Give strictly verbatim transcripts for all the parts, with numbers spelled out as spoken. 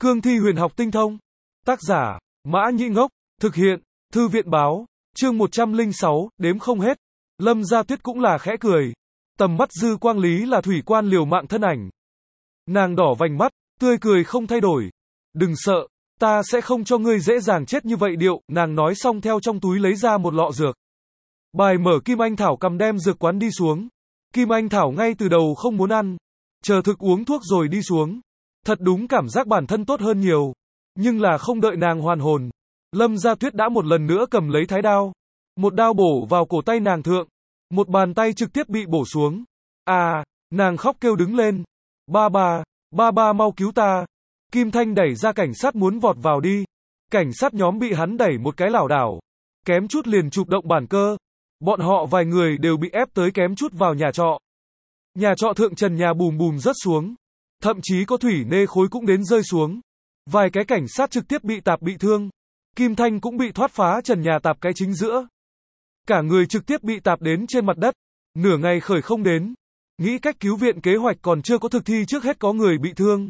Cương thi huyền học tinh thông. Tác giả, Mã Nhĩ Ngốc. Thực hiện, Thư viện báo. Chương một trăm lẻ sáu, đếm không hết. Lâm Gia Tuyết cũng là khẽ cười. Tầm mắt dư quang lý là thủy quan liều mạng thân ảnh. Nàng đỏ vành mắt, tươi cười không thay đổi. Đừng sợ, ta sẽ không cho ngươi dễ dàng chết như vậy điệu, nàng nói xong theo trong túi lấy ra một lọ dược. Bài mở Kim Anh Thảo cầm đem dược quán đi xuống. Kim Anh Thảo ngay từ đầu không muốn ăn. Chờ thực uống thuốc rồi đi xuống. Thật đúng cảm giác bản thân tốt hơn nhiều. Nhưng là không đợi nàng hoàn hồn. Lâm Gia Tuyết đã một lần nữa cầm lấy thái đao. Một đao bổ vào cổ tay nàng thượng. Một bàn tay trực tiếp bị bổ xuống. À, nàng khóc kêu đứng lên. Ba ba, ba ba mau cứu ta. Kim Thanh đẩy ra cảnh sát muốn vọt vào đi. Cảnh sát nhóm bị hắn đẩy một cái lảo đảo. Kém chút liền chụp động bản cơ. Bọn họ vài người đều bị ép tới kém chút vào nhà trọ. Nhà trọ thượng trần nhà bùm bùm rớt xuống. Thậm chí có thủy nê khối cũng đến rơi xuống. Vài cái cảnh sát trực tiếp bị tạp bị thương. Kim Thanh cũng bị thoát phá trần nhà tạp cái chính giữa. Cả người trực tiếp bị tạp đến trên mặt đất. Nửa ngày khởi không đến. Nghĩ cách cứu viện kế hoạch còn chưa có thực thi trước hết có người bị thương.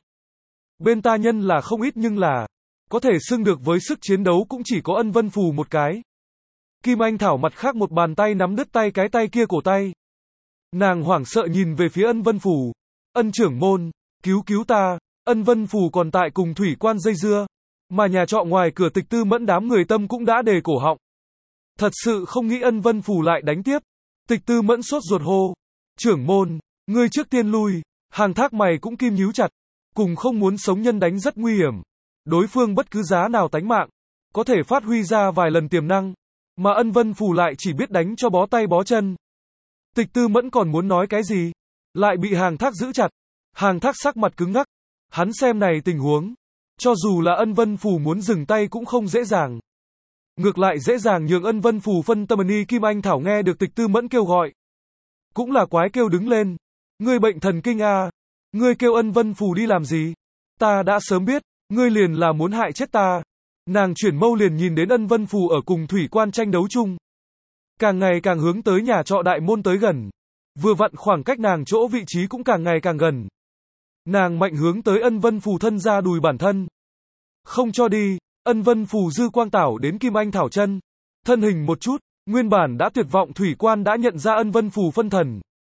Bên ta nhân là không ít nhưng là có thể xưng được với sức chiến đấu cũng chỉ có Ân Vân Phù một cái. Kim Anh Thảo mặt khác một bàn tay nắm đứt tay cái tay kia cổ tay. Nàng hoảng sợ nhìn về phía Ân Vân Phù. Ân trưởng môn, cứu cứu ta. Ân Vân Phù còn tại cùng thủy quan dây dưa. Mà nhà trọ ngoài cửa Tịch Tư Mẫn đám người tâm cũng đã đề cổ họng. Thật sự không nghĩ Ân Vân Phù lại đánh tiếp. Tịch Tư Mẫn sốt ruột hô. Trưởng môn, ngươi trước tiên lui. Hàng thác mày cũng kim nhíu chặt. Cùng không muốn sống nhân đánh rất nguy hiểm. Đối phương bất cứ giá nào tánh mạng. Có thể phát huy ra vài lần tiềm năng. Mà Ân Vân Phù lại chỉ biết đánh cho bó tay bó chân. Tịch Tư Mẫn còn muốn nói cái gì. Lại bị hàng thác giữ chặt. Hàng thác sắc mặt cứng ngắc. Hắn xem này tình huống. Cho dù là Ân Vân Phù muốn dừng tay cũng không dễ dàng. Ngược lại dễ dàng nhường Ân Vân Phù phân tâm ni. Kim Anh Thảo nghe được Tịch Tư Mẫn kêu gọi. Cũng là quái kêu đứng lên. Ngươi bệnh thần kinh à. Ngươi kêu Ân Vân Phù đi làm gì? Ta đã sớm biết. Ngươi liền là muốn hại chết ta. Nàng chuyển mâu liền nhìn đến Ân Vân Phù ở cùng thủy quan tranh đấu chung. Càng ngày càng hướng tới nhà trọ đại môn tới gần. Vừa vặn khoảng cách nàng chỗ vị trí cũng càng ngày càng gần. Nàng mạnh hướng tới Ân Vân Phù thân ra đùi bản thân. Không cho đi. Ân Vân Phù dư quang tảo đến Kim Anh Thảo chân. Thân hình một chút. Nguyên bản đã tuyệt vọng thủy quan đã nhận ra Ân Vân Phù phân thần.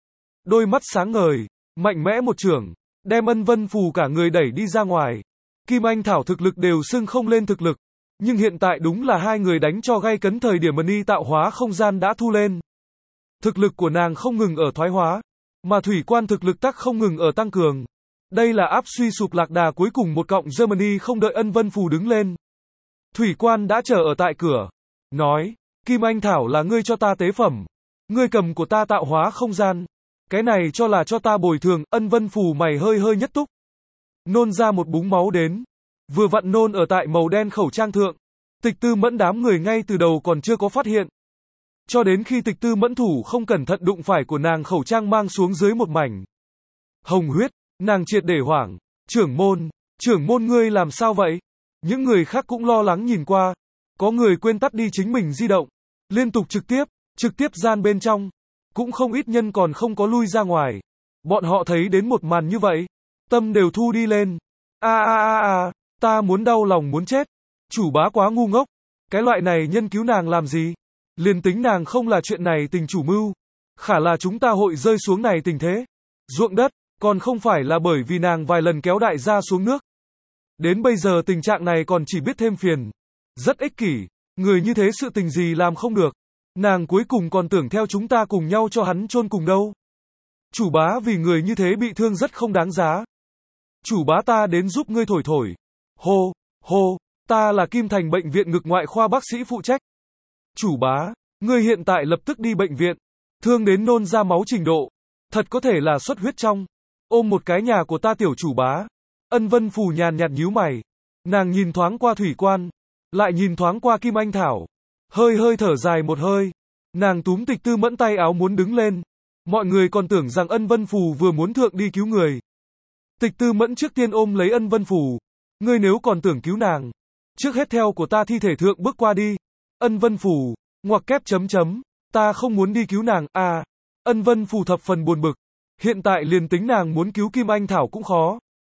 Đôi mắt sáng ngời. Mạnh mẽ một chưởng. Đem Ân Vân Phù cả người đẩy đi ra ngoài. Kim Anh Thảo thực lực đều xưng không lên thực lực. Nhưng hiện tại đúng là hai người đánh cho gay cấn thời điểm Mani tạo hóa không gian đã thu lên. Thực lực của nàng không ngừng ở thoái hóa. Mà thủy quan thực lực tắc không ngừng ở tăng cường. Đây là áp suy sụp lạc đà cuối cùng một cộng Germany không đợi Ân Vân Phù đứng lên. Thủy quan đã chờ ở tại cửa. Nói, Kim Anh Thảo là ngươi cho ta tế phẩm. Ngươi cầm của ta tạo hóa không gian. Cái này cho là cho ta bồi thường. Ân Vân Phù mày hơi hơi nhất túc. Nôn ra một búng máu đến. Vừa vặn nôn ở tại màu đen khẩu trang thượng. Tịch Tư Mẫn đám người ngay từ đầu còn chưa có phát hiện. Cho đến khi Tịch Tư Mẫn thủ không cẩn thận đụng phải của nàng khẩu trang mang xuống dưới một mảnh hồng huyết, nàng triệt để hoảng. Trưởng môn, trưởng môn ngươi làm sao vậy? Những người khác cũng lo lắng nhìn qua. Có người quên tắt đi chính mình di động. Liên tục trực tiếp, trực tiếp gian bên trong. Cũng không ít nhân còn không có lui ra ngoài. Bọn họ thấy đến một màn như vậy. Tâm đều thu đi lên. A a a a, ta muốn đau lòng muốn chết. Chủ bá quá ngu ngốc. Cái loại này nhân cứu nàng làm gì? Liền tính nàng không là chuyện này tình chủ mưu. Khả là chúng ta hội rơi xuống này tình thế. Ruộng đất, còn không phải là bởi vì nàng vài lần kéo đại gia xuống nước. Đến bây giờ tình trạng này còn chỉ biết thêm phiền. Rất ích kỷ. Người như thế sự tình gì làm không được. Nàng cuối cùng còn tưởng theo chúng ta cùng nhau cho hắn chôn cùng đâu. Chủ bá vì người như thế bị thương rất không đáng giá. Chủ bá ta đến giúp ngươi thổi thổi. Hô, hô, ta là Kim Thành bệnh viện ngực ngoại khoa bác sĩ phụ trách. Chủ bá, ngươi hiện tại lập tức đi bệnh viện. Thương đến nôn ra máu trình độ. Thật có thể là xuất huyết trong. Ôm một cái nhà của ta tiểu chủ bá. Ân Vân Phù nhàn nhạt nhíu mày. Nàng nhìn thoáng qua thủy quan. Lại nhìn thoáng qua Kim Anh Thảo. Hơi hơi thở dài một hơi. Nàng túm Tịch Tư Mẫn tay áo muốn đứng lên. Mọi người còn tưởng rằng Ân Vân Phù vừa muốn thượng đi cứu người. Tịch Tư Mẫn trước tiên ôm lấy Ân Vân Phù. Ngươi nếu còn tưởng cứu nàng. Trước hết theo của ta thi thể thượng bước qua đi. Ân Vân Phù, ngoặc kép chấm chấm. Ta không muốn đi cứu nàng. À, Ân Vân Phù thập phần buồn bực. Hiện tại liền tính nàng muốn cứu Kim Anh Thảo cũng khó.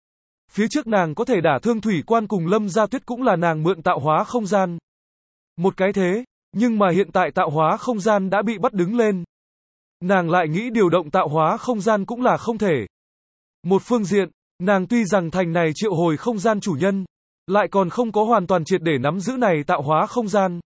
Phía trước nàng có thể đả thương thủy quan cùng Lâm Gia Tuyết cũng là nàng mượn tạo hóa không gian. Một cái thế, nhưng mà hiện tại tạo hóa không gian đã bị bắt đứng lên. Nàng lại nghĩ điều động tạo hóa không gian cũng là không thể. Một phương diện, nàng tuy rằng thành này triệu hồi không gian chủ nhân, lại còn không có hoàn toàn triệt để nắm giữ này tạo hóa không gian.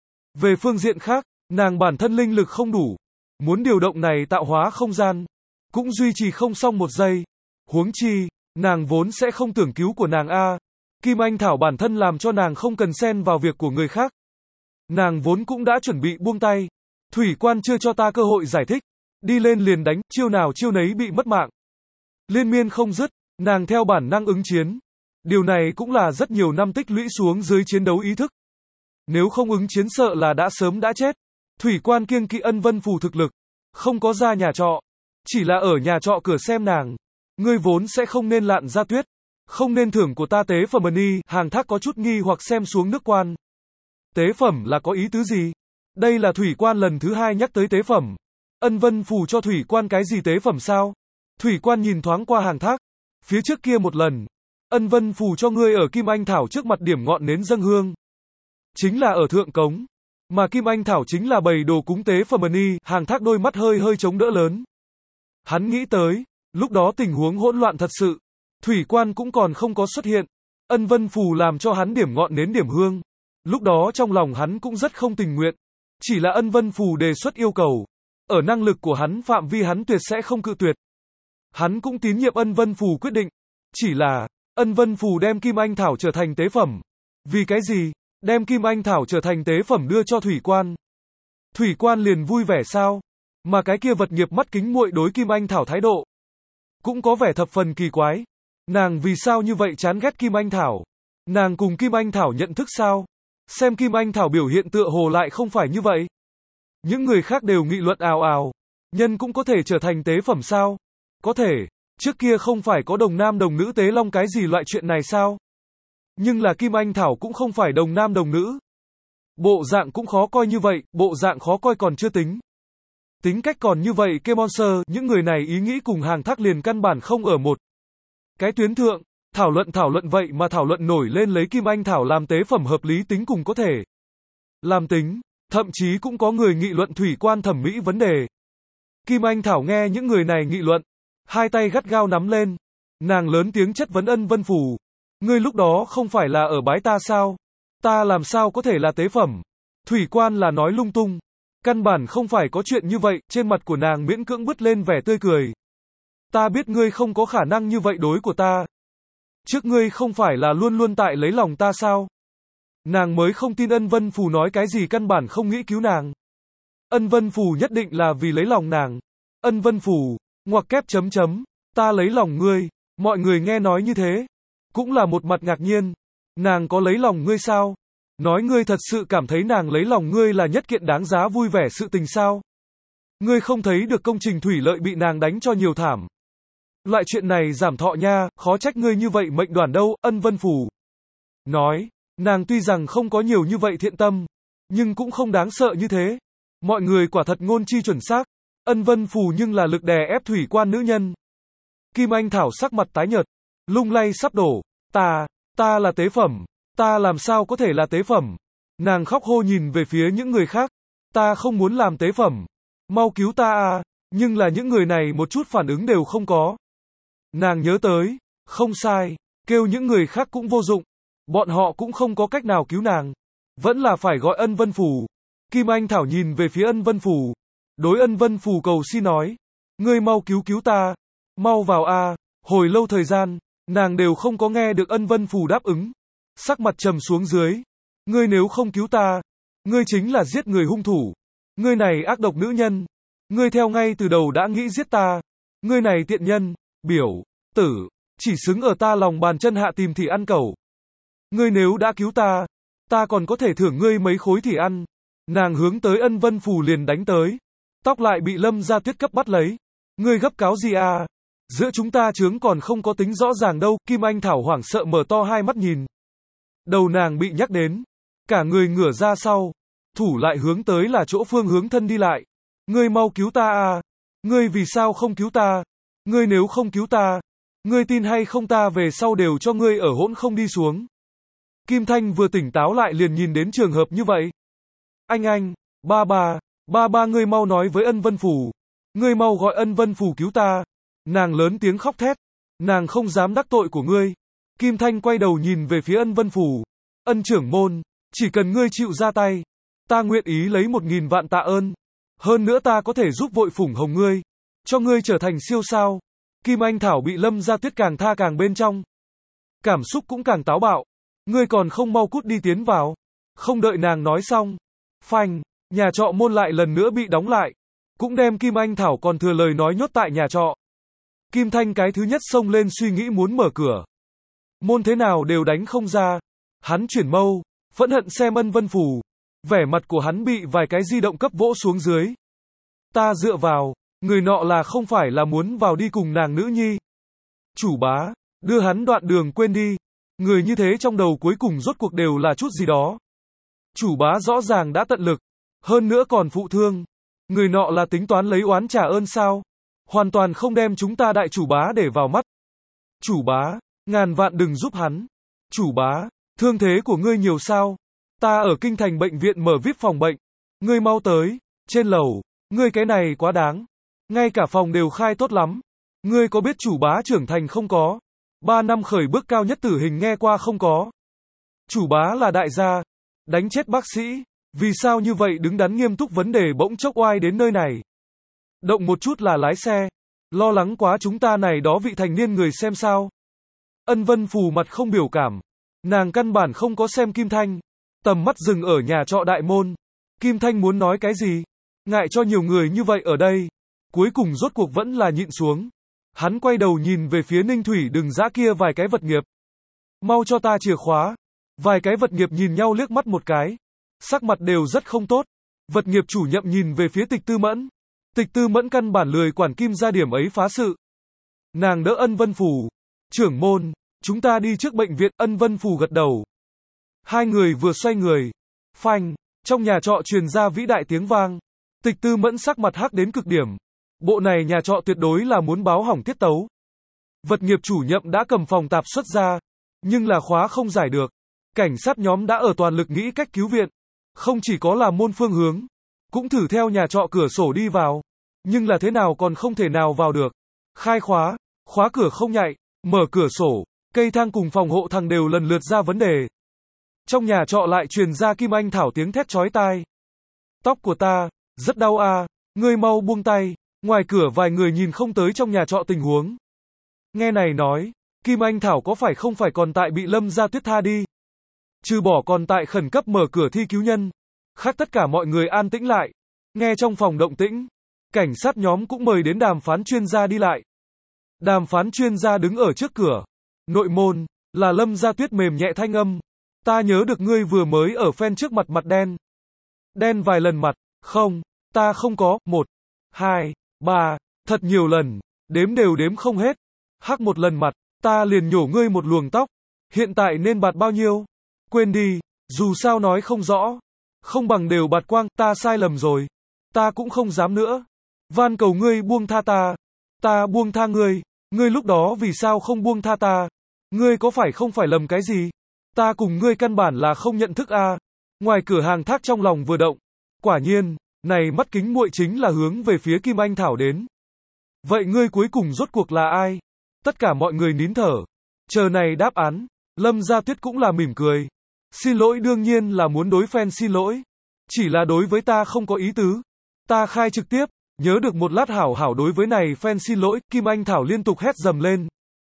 Về phương diện khác, nàng bản thân linh lực không đủ, muốn điều động này tạo hóa không gian, cũng duy trì không xong một giây. Huống chi, nàng vốn sẽ không tưởng cứu của nàng a. Kim Anh Thảo bản thân làm cho nàng không cần xen vào việc của người khác. Nàng vốn cũng đã chuẩn bị buông tay. Thủy quan chưa cho ta cơ hội giải thích, đi lên liền đánh, chiêu nào chiêu nấy bị mất mạng. Liên miên không dứt, nàng theo bản năng ứng chiến. Điều này cũng là rất nhiều năm tích lũy xuống dưới chiến đấu ý thức. Nếu không ứng chiến sợ là đã sớm đã chết. Thủy quan kiêng kỵ Ân Vân Phù thực lực, không có ra nhà trọ, chỉ là ở nhà trọ cửa xem nàng. Ngươi vốn sẽ không nên lạn ra tuyết, không nên thưởng của ta tế phẩm đi. Hàng Thác có chút nghi hoặc xem xuống nước quan. Tế phẩm là có ý tứ gì? Đây là thủy quan lần thứ hai nhắc tới tế phẩm. Ân Vân Phù cho thủy quan cái gì tế phẩm sao? Thủy quan nhìn thoáng qua Hàng Thác. Phía trước kia một lần, Ân Vân Phù cho ngươi ở Kim Anh Thảo trước mặt điểm ngọn nến dâng hương. Chính là ở thượng cống. Mà Kim Anh Thảo chính là bày đồ cúng tế phẩm đi. Hàng Thác đôi mắt hơi hơi chống đỡ lớn. Hắn nghĩ tới, lúc đó tình huống hỗn loạn thật sự. Thủy quan cũng còn không có xuất hiện. Ân Vân Phù làm cho hắn điểm ngọn nến điểm hương. Lúc đó trong lòng hắn cũng rất không tình nguyện. Chỉ là Ân Vân Phù đề xuất yêu cầu. Ở năng lực của hắn phạm vi hắn tuyệt sẽ không cự tuyệt. Hắn cũng tín nhiệm Ân Vân Phù quyết định. Chỉ là, Ân Vân Phù đem Kim Anh Thảo trở thành tế phẩm. Vì cái gì? Đem Kim Anh Thảo trở thành tế phẩm đưa cho thủy quan. Thủy quan liền vui vẻ sao? Mà cái kia vật nghiệp mắt kính muội đối Kim Anh Thảo thái độ cũng có vẻ thập phần kỳ quái. Nàng vì sao như vậy chán ghét Kim Anh Thảo? Nàng cùng Kim Anh Thảo nhận thức sao? Xem Kim Anh Thảo biểu hiện tựa hồ lại không phải như vậy. Những người khác đều nghị luận ào ào. Nhân cũng có thể trở thành tế phẩm sao? Có thể. Trước kia không phải có đồng nam đồng nữ tế long cái gì loại chuyện này sao? Nhưng là Kim Anh Thảo cũng không phải đồng nam đồng nữ. Bộ dạng cũng khó coi như vậy, bộ dạng khó coi còn chưa tính. Tính cách còn như vậy Kemonster, những người này ý nghĩ cùng Hàng Thác liền căn bản không ở một cái tuyến thượng. Thảo luận thảo luận vậy mà thảo luận nổi lên lấy Kim Anh Thảo làm tế phẩm hợp lý tính cùng có thể làm tính. Thậm chí cũng có người nghị luận thủy quan thẩm mỹ vấn đề. Kim Anh Thảo nghe những người này nghị luận, hai tay gắt gao nắm lên. Nàng lớn tiếng chất vấn Ân Vân Phù. Ngươi lúc đó không phải là ở bái ta sao? Ta làm sao có thể là tế phẩm? Thủy quan là nói lung tung. Căn bản không phải có chuyện như vậy, trên mặt của nàng miễn cưỡng bứt lên vẻ tươi cười. Ta biết ngươi không có khả năng như vậy đối của ta. Trước ngươi không phải là luôn luôn tại lấy lòng ta sao? Nàng mới không tin Ân Vân Phù nói cái gì căn bản không nghĩ cứu nàng. Ân Vân Phù nhất định là vì lấy lòng nàng. Ân Vân Phù, ngoặc kép chấm chấm, ta lấy lòng ngươi. Mọi người nghe nói như thế, cũng là một mặt ngạc nhiên. Nàng có lấy lòng ngươi sao? Nói ngươi thật sự cảm thấy nàng lấy lòng ngươi là nhất kiện đáng giá vui vẻ sự tình sao? Ngươi không thấy được công trình thủy lợi bị nàng đánh cho nhiều thảm. Loại chuyện này giảm thọ nha, khó trách ngươi như vậy mệnh đoàn đâu. Ân Vân Phù nói, nàng tuy rằng không có nhiều như vậy thiện tâm, nhưng cũng không đáng sợ như thế. Mọi người quả thật ngôn chi chuẩn xác. Ân Vân Phù nhưng là lực đè ép thủy quan nữ nhân. Kim Anh Thảo sắc mặt tái nhợt, lung lay sắp đổ. Ta, ta là tế phẩm. Ta làm sao có thể là tế phẩm? Nàng khóc hô nhìn về phía những người khác. Ta không muốn làm tế phẩm. Mau cứu ta à. Nhưng là những người này một chút phản ứng đều không có. Nàng nhớ tới, không sai, kêu những người khác cũng vô dụng. Bọn họ cũng không có cách nào cứu nàng. Vẫn là phải gọi Ân Vân Phù. Kim Anh Thảo nhìn về phía Ân Vân Phù. Đối Ân Vân Phù cầu xin nói. Ngươi mau cứu cứu ta. Mau vào a. À. Hồi lâu thời gian, nàng đều không có nghe được Ân Vân Phù đáp ứng. Sắc mặt trầm xuống dưới. Ngươi nếu không cứu ta, ngươi chính là giết người hung thủ. Ngươi này ác độc nữ nhân. Ngươi theo ngay từ đầu đã nghĩ giết ta. Ngươi này tiện nhân, biểu, tử, chỉ xứng ở ta lòng bàn chân hạ tìm thì ăn cẩu. Ngươi nếu đã cứu ta, ta còn có thể thưởng ngươi mấy khối thì ăn. Nàng hướng tới Ân Vân Phù liền đánh tới. Tóc lại bị Lâm Gia Tuyết cấp bắt lấy. Ngươi gấp cáo gì à? Giữa chúng ta chướng còn không có tính rõ ràng đâu. Kim Anh Thảo hoảng sợ mở to hai mắt nhìn. Đầu nàng bị nhắc đến. Cả người ngửa ra sau. Thủ lại hướng tới là chỗ phương hướng thân đi lại. Ngươi mau cứu ta à? Ngươi vì sao không cứu ta? Ngươi nếu không cứu ta, Ngươi tin hay không ta về sau đều cho ngươi ở hỗn không đi xuống. Kim Thanh vừa tỉnh táo lại liền nhìn đến trường hợp như vậy. Anh anh, ba ba, ba ba ngươi mau nói với Ân Vân Phủ. Ngươi mau gọi Ân Vân Phủ cứu ta. Nàng lớn tiếng khóc thét. Nàng không dám đắc tội của ngươi. Kim Thanh quay đầu nhìn về phía Ân Vân Phủ. Ân trưởng môn, chỉ cần ngươi chịu ra tay, ta nguyện ý lấy một nghìn vạn tạ ơn. Hơn nữa ta có thể giúp vội phủng hồng ngươi, cho ngươi trở thành siêu sao. Kim Anh Thảo bị Lâm Gia Tuyết càng tha càng bên trong. Cảm xúc cũng càng táo bạo. Ngươi còn không mau cút đi tiến vào. Không đợi nàng nói xong. Phanh, nhà trọ môn lại lần nữa bị đóng lại. Cũng đem Kim Anh Thảo còn thừa lời nói nhốt tại nhà trọ. Kim Thanh cái thứ nhất xông lên suy nghĩ muốn mở cửa. Môn thế nào đều đánh không ra. Hắn chuyển mâu, phẫn hận xem Ân Vân Phủ. Vẻ mặt của hắn bị vài cái di động cấp vỗ xuống dưới. Ta dựa vào, người nọ là không phải là muốn vào đi cùng nàng nữ nhi. Chủ bá, đưa hắn đoạn đường quên đi. Người như thế trong đầu cuối cùng rốt cuộc đều là chút gì đó. Chủ bá rõ ràng đã tận lực, hơn nữa còn phụ thương. Người nọ là tính toán lấy oán trả ơn sao? Hoàn toàn không đem chúng ta đại chủ bá để vào mắt. Chủ bá, ngàn vạn đừng giúp hắn. Chủ bá, thương thế của ngươi nhiều sao? Ta ở kinh thành bệnh viện mở vê i pê phòng bệnh. Ngươi mau tới, trên lầu, ngươi cái này quá đáng. Ngay cả phòng đều khai tốt lắm. Ngươi có biết chủ bá trưởng thành không có? Ba năm khởi bước cao nhất tử hình nghe qua không có? Chủ bá là đại gia, đánh chết bác sĩ. Vì sao như vậy đứng đắn nghiêm túc vấn đề bỗng chốc oai đến nơi này? Động một chút là lái xe. Lo lắng quá chúng ta này đó vị thành niên người xem sao? Ân Vân Phù mặt không biểu cảm. Nàng căn bản không có xem Kim Thanh. Tầm mắt dừng ở nhà trọ đại môn. Kim Thanh muốn nói cái gì? Ngại cho nhiều người như vậy ở đây. Cuối cùng rốt cuộc vẫn là nhịn xuống. Hắn quay đầu nhìn về phía Ninh Thủy Đừng Giã kia vài cái vật nghiệp. Mau cho ta chìa khóa. Vài cái vật nghiệp nhìn nhau liếc mắt một cái. Sắc mặt đều rất không tốt. Vật nghiệp chủ nhậm nhìn về phía Tịch Tư Mẫn. Tịch Tư Mẫn căn bản lười quản Kim gia điểm ấy phá sự. Nàng đỡ Ân Vân Phủ. Trưởng môn, chúng ta đi trước bệnh viện. Ân Vân Phủ gật đầu. Hai người vừa xoay người. Phanh, trong nhà trọ truyền ra vĩ đại tiếng vang. Tịch Tư Mẫn sắc mặt hắc đến cực điểm. Bộ này nhà trọ tuyệt đối là muốn báo hỏng tiết tấu. Vật nghiệp chủ nhậm đã cầm phòng tạp xuất ra, nhưng là khóa không giải được. Cảnh sát nhóm đã ở toàn lực nghĩ cách cứu viện. Không chỉ có là môn phương hướng, cũng thử theo nhà trọ cửa sổ đi vào. Nhưng là thế nào còn không thể nào vào được. Khai khóa, khóa cửa không nhạy, mở cửa sổ, cây thang cùng phòng hộ thằng đều lần lượt ra vấn đề. Trong nhà trọ lại truyền ra Kim Anh Thảo tiếng thét chói tai. Tóc của ta, rất đau à, ngươi mau buông tay. Ngoài cửa vài người nhìn không tới trong nhà trọ tình huống. Nghe này nói, Kim Anh Thảo có phải không phải còn tại bị Lâm Gia Tuyết tha đi. Trừ bỏ còn tại khẩn cấp mở cửa thi cứu nhân. Khác tất cả mọi người an tĩnh lại. Nghe trong phòng động tĩnh. Cảnh sát nhóm cũng mời đến đàm phán chuyên gia đi lại. Đàm phán chuyên gia đứng ở trước cửa. Nội môn, là Lâm Gia Tuyết mềm nhẹ thanh âm. Ta nhớ được ngươi vừa mới ở phen trước mặt mặt đen. Đen vài lần mặt, không, ta không có, một, hai, ba, thật nhiều lần, đếm đều đếm không hết. Hắc một lần mặt, ta liền nhổ ngươi một luồng tóc. Hiện tại nên bạt bao nhiêu? Quên đi, dù sao nói không rõ. Không bằng đều bạt quang, ta sai lầm rồi. Ta cũng không dám nữa. Van cầu ngươi buông tha ta. Ta buông tha ngươi. Ngươi lúc đó vì sao không buông tha ta? Ngươi có phải không phải lầm cái gì? Ta cùng ngươi căn bản là không nhận thức a. À? Ngoài cửa hàng Thác trong lòng vừa động. Quả nhiên, này mắt kính muội chính là hướng về phía Kim Anh Thảo đến. Vậy ngươi cuối cùng rốt cuộc là ai? Tất cả mọi người nín thở. Chờ này đáp án. Lâm Gia Tuyết cũng là mỉm cười. Xin lỗi đương nhiên là muốn đối fan xin lỗi. Chỉ là đối với ta không có ý tứ. Ta khai trực tiếp. Nhớ được một lát hảo hảo đối với này fan xin lỗi. Kim Anh Thảo liên tục hét dầm lên.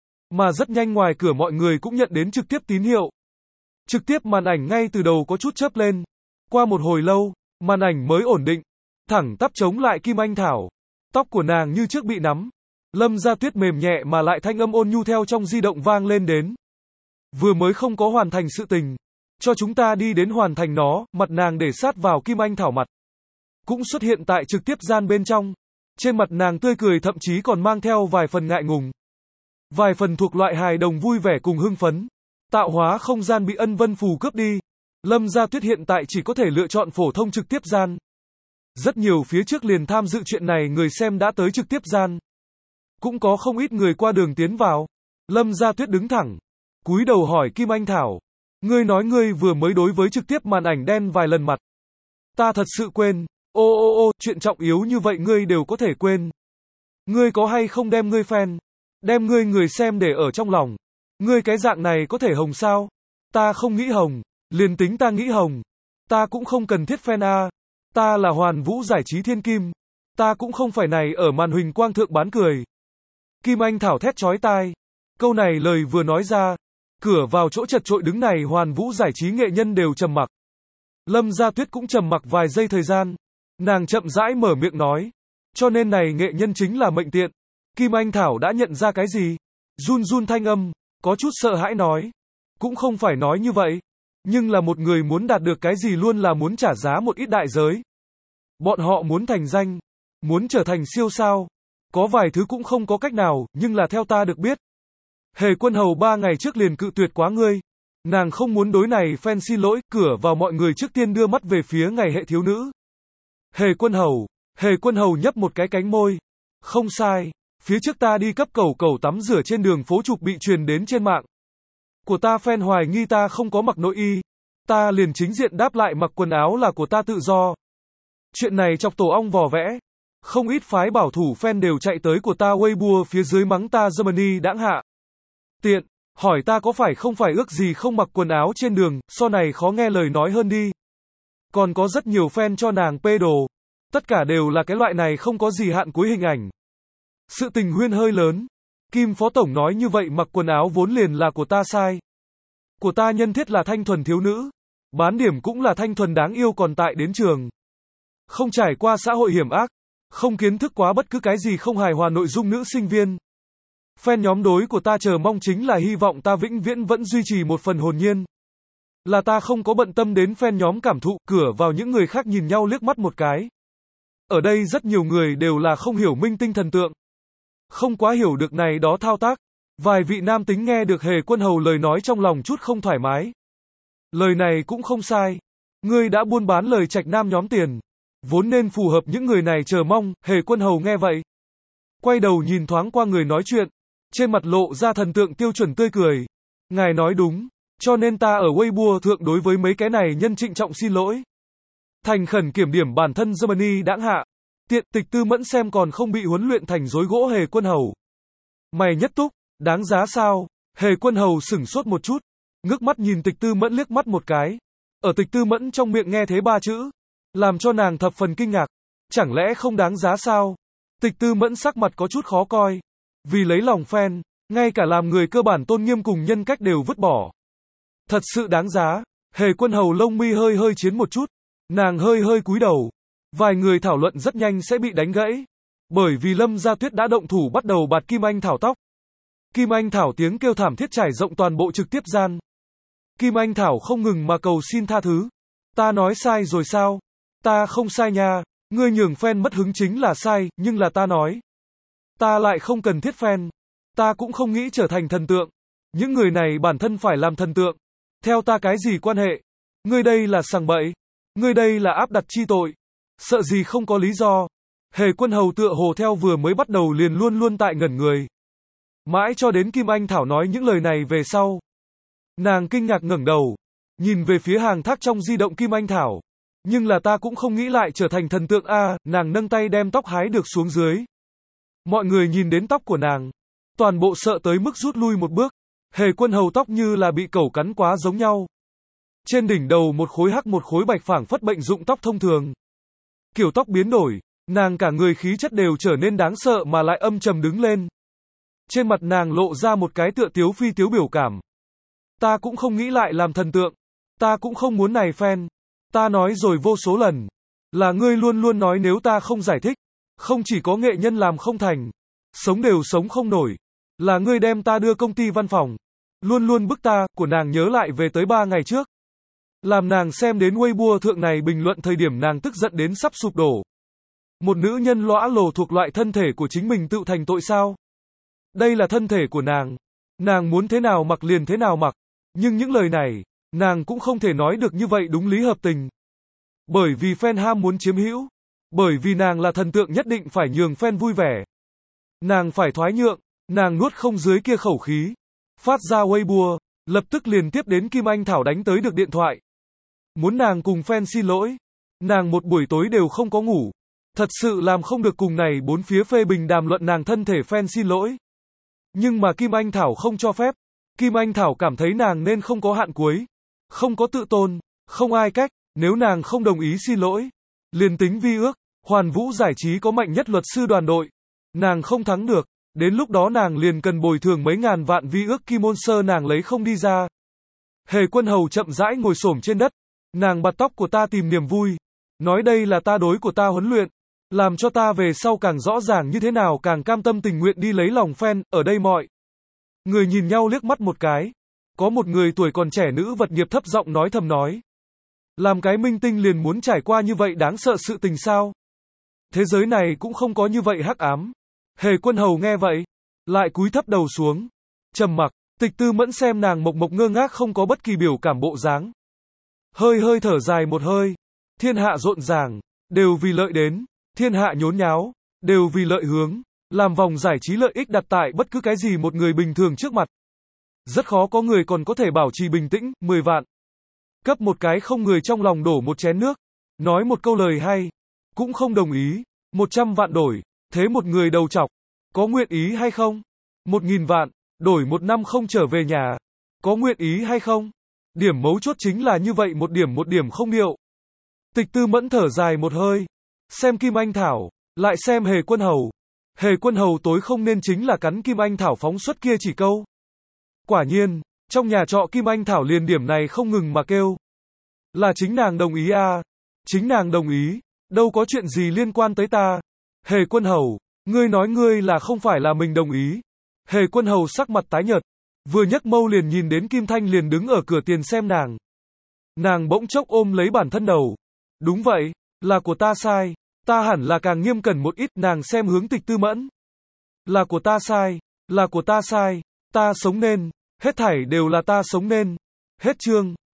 Mà rất nhanh ngoài cửa mọi người cũng nhận đến trực tiếp tín hiệu. Trực tiếp màn ảnh ngay từ đầu có chút chớp lên. Qua một hồi lâu, màn ảnh mới ổn định. Thẳng tắp chống lại Kim Anh Thảo. Tóc của nàng như trước bị nắm. Lâm Gia Tuyết mềm nhẹ mà lại thanh âm ôn nhu theo trong di động vang lên đến. Vừa mới không có hoàn thành sự tình. Cho chúng ta đi đến hoàn thành nó. Mặt nàng để sát vào Kim Anh Thảo mặt. Cũng xuất hiện tại trực tiếp gian bên trong. Trên mặt nàng tươi cười thậm chí còn mang theo vài phần ngại ngùng. Vài phần thuộc loại hài đồng vui vẻ cùng hưng phấn. Tạo hóa không gian bị Ân Vân Phù cướp đi. Lâm Gia Tuyết hiện tại chỉ có thể lựa chọn phổ thông trực tiếp gian. Rất nhiều phía trước liền tham dự chuyện này người xem đã tới trực tiếp gian. Cũng có không ít người qua đường tiến vào. Lâm Gia Tuyết đứng thẳng, cúi đầu hỏi Kim Anh Thảo. Ngươi nói ngươi vừa mới đối với trực tiếp màn ảnh đen vài lần mặt. Ta thật sự quên. Ô ô ô, chuyện trọng yếu như vậy ngươi đều có thể quên. Ngươi có hay không đem ngươi fan, đem ngươi người xem để ở trong lòng. Ngươi cái dạng này có thể hồng sao? Ta không nghĩ hồng, liền tính ta nghĩ hồng. Ta cũng không cần thiết fan a. Ta là Hoàn Vũ giải trí thiên kim. Ta cũng không phải này ở màn huỳnh quang thượng bán cười. Kim Anh Thảo thét chói tai. Câu này lời vừa nói ra, cửa vào chỗ chật trội đứng này Hoàn Vũ giải trí nghệ nhân đều trầm mặc. Lâm Gia Tuyết cũng trầm mặc vài giây thời gian. Nàng chậm rãi mở miệng nói. Cho nên này nghệ nhân chính là mệnh tiện. Kim Anh Thảo đã nhận ra cái gì? Run run thanh âm, có chút sợ hãi nói. Cũng không phải nói như vậy. Nhưng là một người muốn đạt được cái gì luôn là muốn trả giá một ít đại giới. Bọn họ muốn thành danh, muốn trở thành siêu sao. Có vài thứ cũng không có cách nào, nhưng là theo ta được biết. Hề Quân Hầu ba ngày trước liền cự tuyệt quá ngươi. Nàng không muốn đối này fan xin lỗi, cửa vào mọi người trước tiên đưa mắt về phía ngày hệ thiếu nữ. Hề Quân Hầu, Hề Quân Hầu nhấp một cái cánh môi. Không sai, phía trước ta đi cấp cầu cầu tắm rửa trên đường phố chụp bị truyền đến trên mạng. Của ta fan hoài nghi ta không có mặc nội y. Ta liền chính diện đáp lại mặc quần áo là của ta tự do. Chuyện này chọc tổ ong vò vẽ. Không ít phái bảo thủ fan đều chạy tới của ta Weibo phía dưới mắng ta Germany đãng hạ. Tiện, hỏi ta có phải không phải ước gì không mặc quần áo trên đường, so này khó nghe lời nói hơn đi. Còn có rất nhiều fan cho nàng pê đồ. Tất cả đều là cái loại này không có gì hạn cuối hình ảnh. Sự tình huyên hơi lớn. Kim Phó Tổng nói như vậy mặc quần áo vốn liền là của ta sai. Của ta nhân thiết là thanh thuần thiếu nữ. Bán điểm cũng là thanh thuần đáng yêu còn tại đến trường. Không trải qua xã hội hiểm ác. Không kiến thức quá bất cứ cái gì không hài hòa nội dung nữ sinh viên. Fan nhóm đối của ta chờ mong chính là hy vọng ta vĩnh viễn vẫn duy trì một phần hồn nhiên. Là ta không có bận tâm đến fan nhóm cảm thụ, cửa vào những người khác nhìn nhau liếc mắt một cái. Ở đây rất nhiều người đều là không hiểu minh tinh thần tượng. Không quá hiểu được này đó thao tác. Vài vị nam tính nghe được Hề Quân Hầu lời nói trong lòng chút không thoải mái. Lời này cũng không sai. Ngươi đã buôn bán lời trạch nam nhóm tiền. Vốn nên phù hợp những người này chờ mong, Hề Quân Hầu nghe vậy. Quay đầu nhìn thoáng qua người nói chuyện. Trên mặt lộ ra thần tượng tiêu chuẩn tươi cười. Ngài nói đúng. Cho nên ta ở Weibo thượng đối với mấy cái này nhân trịnh trọng xin lỗi. Thành khẩn kiểm điểm bản thân Germany đãng hạ. Tiện Tịch Tư Mẫn xem còn không bị huấn luyện thành rối gỗ Hề Quân Hầu. Mày nhất túc, đáng giá sao? Hề Quân Hầu sửng sốt một chút. Ngước mắt nhìn Tịch Tư Mẫn liếc mắt một cái. Ở Tịch Tư Mẫn trong miệng nghe thế ba chữ. Làm cho nàng thập phần kinh ngạc. Chẳng lẽ không đáng giá sao? Tịch Tư Mẫn sắc mặt có chút khó coi. Vì lấy lòng fan, ngay cả làm người cơ bản tôn nghiêm cùng nhân cách đều vứt bỏ. Thật sự đáng giá. Hề Quân Hầu lông mi hơi hơi chiến một chút. Nàng hơi hơi cúi đầu. Vài người thảo luận rất nhanh sẽ bị đánh gãy. Bởi vì Lâm Gia Tuyết đã động thủ bắt đầu bạt Kim Anh Thảo tóc. Kim Anh Thảo tiếng kêu thảm thiết trải rộng toàn bộ trực tiếp gian. Kim Anh Thảo không ngừng mà cầu xin tha thứ. Ta nói sai rồi sao? Ta không sai nha. Ngươi nhường fan mất hứng chính là sai, nhưng là ta nói. Ta lại không cần thiết fan. Ta cũng không nghĩ trở thành thần tượng. Những người này bản thân phải làm thần tượng. Theo ta cái gì quan hệ? Ngươi đây là sằng bậy. Ngươi đây là áp đặt chi tội. Sợ gì không có lý do. Hề Quân Hầu tựa hồ theo vừa mới bắt đầu liền luôn luôn tại ngẩn người. Mãi cho đến Kim Anh Thảo nói những lời này về sau. Nàng kinh ngạc ngẩng đầu. Nhìn về phía hàng thác trong di động Kim Anh Thảo. Nhưng là ta cũng không nghĩ lại trở thành thần tượng a. Nàng nâng tay đem tóc hái được xuống dưới. Mọi người nhìn đến tóc của nàng. Toàn bộ sợ tới mức rút lui một bước. Hề Quân Hầu tóc như là bị cẩu cắn quá giống nhau. Trên đỉnh đầu một khối hắc một khối bạch phảng phất bệnh dụng tóc thông thường. Kiểu tóc biến đổi, nàng cả người khí chất đều trở nên đáng sợ mà lại âm trầm đứng lên. Trên mặt nàng lộ ra một cái tựa tiếu phi tiếu biểu cảm. Ta cũng không nghĩ lại làm thần tượng. Ta cũng không muốn này fan. Ta nói rồi vô số lần. Là ngươi luôn luôn nói nếu ta không giải thích. Không chỉ có nghệ nhân làm không thành. Sống đều sống không nổi. Là ngươi đem ta đưa công ty văn phòng. Luôn luôn bức ta, của nàng nhớ lại về tới ba ngày trước. Làm nàng xem đến Weibo thượng này bình luận thời điểm nàng tức giận đến sắp sụp đổ. Một nữ nhân lõa lồ thuộc loại thân thể của chính mình tự thành tội sao? Đây là thân thể của nàng. Nàng muốn thế nào mặc liền thế nào mặc. Nhưng những lời này, nàng cũng không thể nói được như vậy đúng lý hợp tình. Bởi vì fan ham muốn chiếm hữu. Bởi vì nàng là thần tượng nhất định phải nhường fan vui vẻ. Nàng phải thoái nhượng, nàng nuốt không dưới kia khẩu khí. phát ra Weibo, lập tức liền tiếp đến Kim Anh Thảo đánh tới được điện thoại. Muốn nàng cùng fan xin lỗi. Nàng một buổi tối đều không có ngủ. Thật sự làm không được cùng này bốn phía phê bình đàm luận nàng thân thể fan xin lỗi. Nhưng mà Kim Anh Thảo không cho phép. Kim Anh Thảo cảm thấy nàng nên không có hạn cuối. Không có tự tôn, không ai cách, nếu nàng không đồng ý xin lỗi. Liền tính vi ước, Hoàn Vũ Giải trí có mạnh nhất luật sư đoàn đội. Nàng không thắng được, đến lúc đó nàng liền cần bồi thường mấy ngàn vạn vi ước Kim Môn Sơ nàng lấy không đi ra. Hề Quân Hầu chậm rãi ngồi xổm trên đất. Nàng bạt tóc của ta tìm niềm vui. Nói đây là ta đối của ta huấn luyện. Làm cho ta về sau càng rõ ràng như thế nào càng cam tâm tình nguyện đi lấy lòng fan, ở đây mọi người nhìn nhau liếc mắt một cái. Có một người tuổi còn trẻ nữ vật nghiệp thấp giọng nói thầm nói. Làm cái minh tinh liền muốn trải qua như vậy đáng sợ sự tình sao? Thế giới này cũng không có như vậy hắc ám. Hề Quân Hầu nghe vậy, lại cúi thấp đầu xuống. Trầm mặc, Tịch Tư Mẫn xem nàng mộc mộc ngơ ngác không có bất kỳ biểu cảm bộ dáng. Hơi hơi thở dài một hơi. Thiên hạ rộn ràng, đều vì lợi đến. Thiên hạ nhốn nháo, đều vì lợi hướng. Làm vòng giải trí lợi ích đặt tại bất cứ cái gì một người bình thường trước mặt. Rất khó có người còn có thể bảo trì bình tĩnh, mười vạn. Cấp một cái không người trong lòng đổ một chén nước. Nói một câu lời hay. Cũng không đồng ý. Một trăm vạn đổi. Thế một người đầu chọc. Có nguyện ý hay không? Một nghìn vạn. Đổi một năm không trở về nhà. Có nguyện ý hay không? Điểm mấu chốt chính là như vậy một điểm một điểm không điệu. Tịch Tư Mẫn thở dài một hơi. Xem Kim Anh Thảo. Lại xem Hề Quân Hầu. Hề Quân Hầu tối không nên chính là cắn Kim Anh Thảo phóng xuất kia chỉ câu. Quả nhiên, trong nhà trọ Kim Anh Thảo liền điểm này không ngừng mà kêu. Là chính nàng đồng ý à? Chính nàng đồng ý, đâu có chuyện gì liên quan tới ta. Hề Quân Hầu, ngươi nói ngươi là không phải là mình đồng ý. Hề Quân Hầu sắc mặt tái nhợt, vừa nhấc mâu liền nhìn đến Kim Thanh liền đứng ở cửa tiền xem nàng. Nàng bỗng chốc ôm lấy bản thân đầu. Đúng vậy, là của ta sai, ta hẳn là càng nghiêm cẩn một ít, nàng xem hướng Tịch Tư Mẫn. Là của ta sai, là của ta sai, ta sống nên, hết thảy đều là ta sống nên. Hết chương.